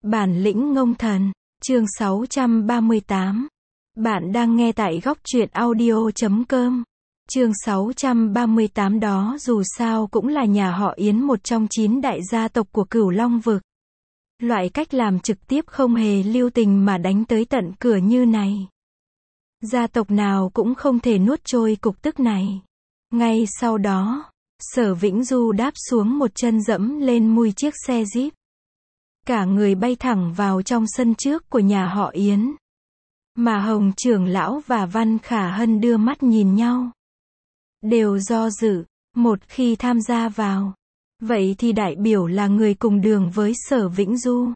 Bản lĩnh ngông thần, chương 638. Bạn đang nghe tại góc truyện audio.com. Chương 638 đó dù sao cũng là nhà họ Yến, một trong 9 đại gia tộc của Cửu Long vực. Loại cách làm trực tiếp không hề lưu tình mà đánh tới tận cửa như này, gia tộc nào cũng không thể nuốt trôi cục tức này. Ngay sau đó, Sở Vĩnh Du đáp xuống một chân dẫm lên mui chiếc xe Jeep. Cả người bay thẳng vào trong sân trước của nhà họ Yến. Mà Hồng trưởng lão và Văn Khả Hân đưa mắt nhìn nhau, đều do dự. Một khi tham gia vào, vậy thì đại biểu là người cùng đường với Sở Vĩnh Du,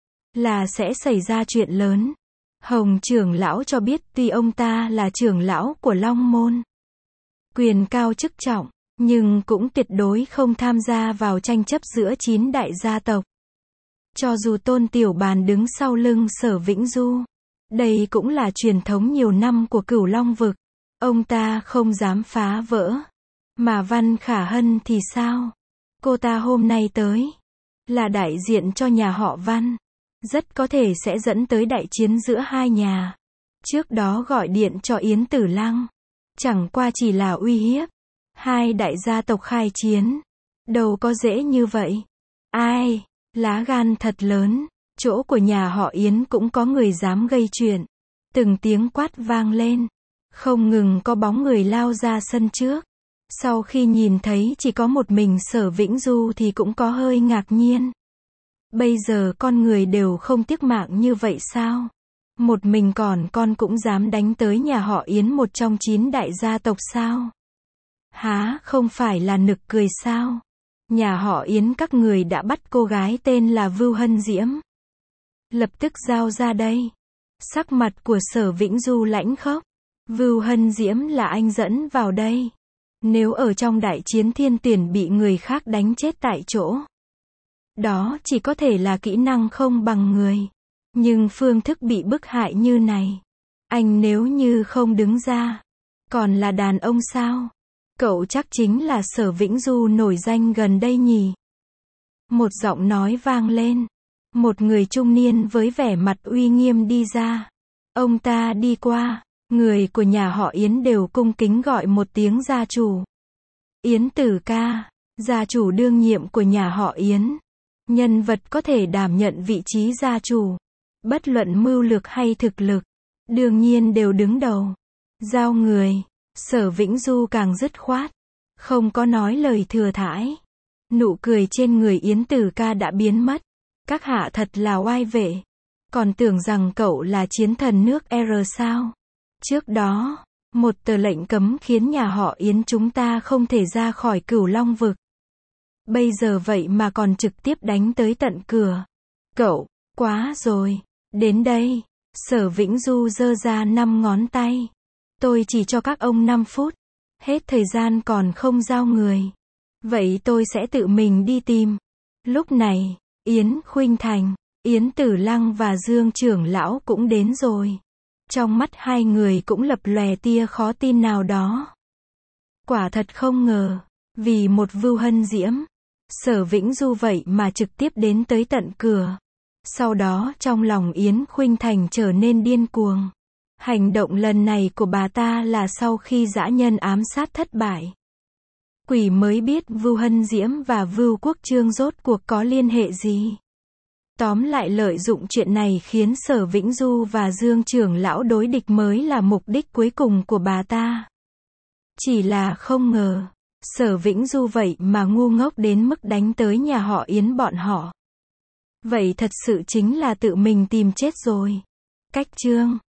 là sẽ xảy ra chuyện lớn. Hồng trưởng lão cho biết tuy ông ta là trưởng lão của Long Môn, quyền cao chức trọng, nhưng cũng tuyệt đối không tham gia vào tranh chấp giữa 9 đại gia tộc. Cho dù Tôn Tiểu Bàn đứng sau lưng Sở Vĩnh Du, đây cũng là truyền thống nhiều năm của Cửu Long vực, ông ta không dám phá vỡ. Mà Văn Khả Hân thì sao? Cô ta hôm nay tới, là đại diện cho nhà họ Văn, rất có thể sẽ dẫn tới đại chiến giữa hai nhà. Trước đó gọi điện cho Yến Tử Lăng, chẳng qua chỉ là uy hiếp. Hai đại gia tộc khai chiến, đâu có dễ như vậy. Ai, lá gan thật lớn, chỗ của nhà họ Yến cũng có người dám gây chuyện. Từng tiếng quát vang lên, không ngừng có bóng người lao ra sân trước. Sau khi nhìn thấy chỉ có một mình Sở Vĩnh Du thì cũng có hơi ngạc nhiên. Bây giờ con người đều không tiếc mạng như vậy sao? Một mình con cũng dám đánh tới nhà họ Yến, một trong 9 đại gia tộc sao? Há, không phải là nực cười sao? Nhà họ Yến các người đã bắt cô gái tên là Vưu Hân Diễm. Lập tức giao ra đây. Sắc mặt của Sở Vĩnh Du lãnh khốc. Vưu Hân Diễm là anh dẫn vào đây. Nếu ở trong đại chiến thiên tuyển bị người khác đánh chết tại chỗ, đó chỉ có thể là kỹ năng không bằng người. Nhưng phương thức bị bức hại như này, anh nếu như không đứng ra, còn là đàn ông sao? Cậu chắc chính là Sở Vĩnh Du nổi danh gần đây nhỉ? Một giọng nói vang lên. Một người trung niên với vẻ mặt uy nghiêm đi ra. Ông ta đi qua, người của nhà họ Yến đều cung kính gọi một tiếng gia chủ. Yến Tử ca, gia chủ đương nhiệm của nhà họ Yến. Nhân vật có thể đảm nhận vị trí gia chủ, bất luận mưu lược hay thực lực, đương nhiên đều đứng đầu. Giao người. Sở Vĩnh Du càng dứt khoát, không có nói lời thừa thãi. Nụ cười trên người Yến Tử ca đã biến mất. Các hạ thật là oai vệ. Còn tưởng rằng cậu là chiến thần nước R sao? Trước đó, một tờ lệnh cấm khiến nhà họ Yến chúng ta không thể ra khỏi Cửu Long vực. Bây giờ vậy mà còn trực tiếp đánh tới tận cửa. Cậu, quá rồi. Đến đây. Sở Vĩnh Du giơ ra 5 ngón tay. Tôi chỉ cho các ông 5 phút. Hết thời gian còn không giao người, vậy tôi sẽ tự mình đi tìm. Lúc này, Yến Khuynh Thành, Yến Tử Lăng và Dương trưởng lão cũng đến rồi. Trong mắt hai người cũng lập lòe tia khó tin nào đó. Quả thật không ngờ, vì một Vưu Hân Diễm, Sở Vĩnh Du vậy mà trực tiếp đến tới tận cửa. Sau đó trong lòng Yến Khuynh Thành trở nên điên cuồng. Hành động lần này của bà ta là sau khi dã nhân ám sát thất bại. Quỷ mới biết Vưu Hân Diễm và Vưu Quốc Trương rốt cuộc có liên hệ gì. Tóm lại lợi dụng chuyện này khiến Sở Vĩnh Du và Dương trưởng lão đối địch mới là mục đích cuối cùng của bà ta. Chỉ là không ngờ, Sở Vĩnh Du vậy mà ngu ngốc đến mức đánh tới nhà họ Yến bọn họ. Vậy thật sự chính là tự mình tìm chết rồi. Cách chương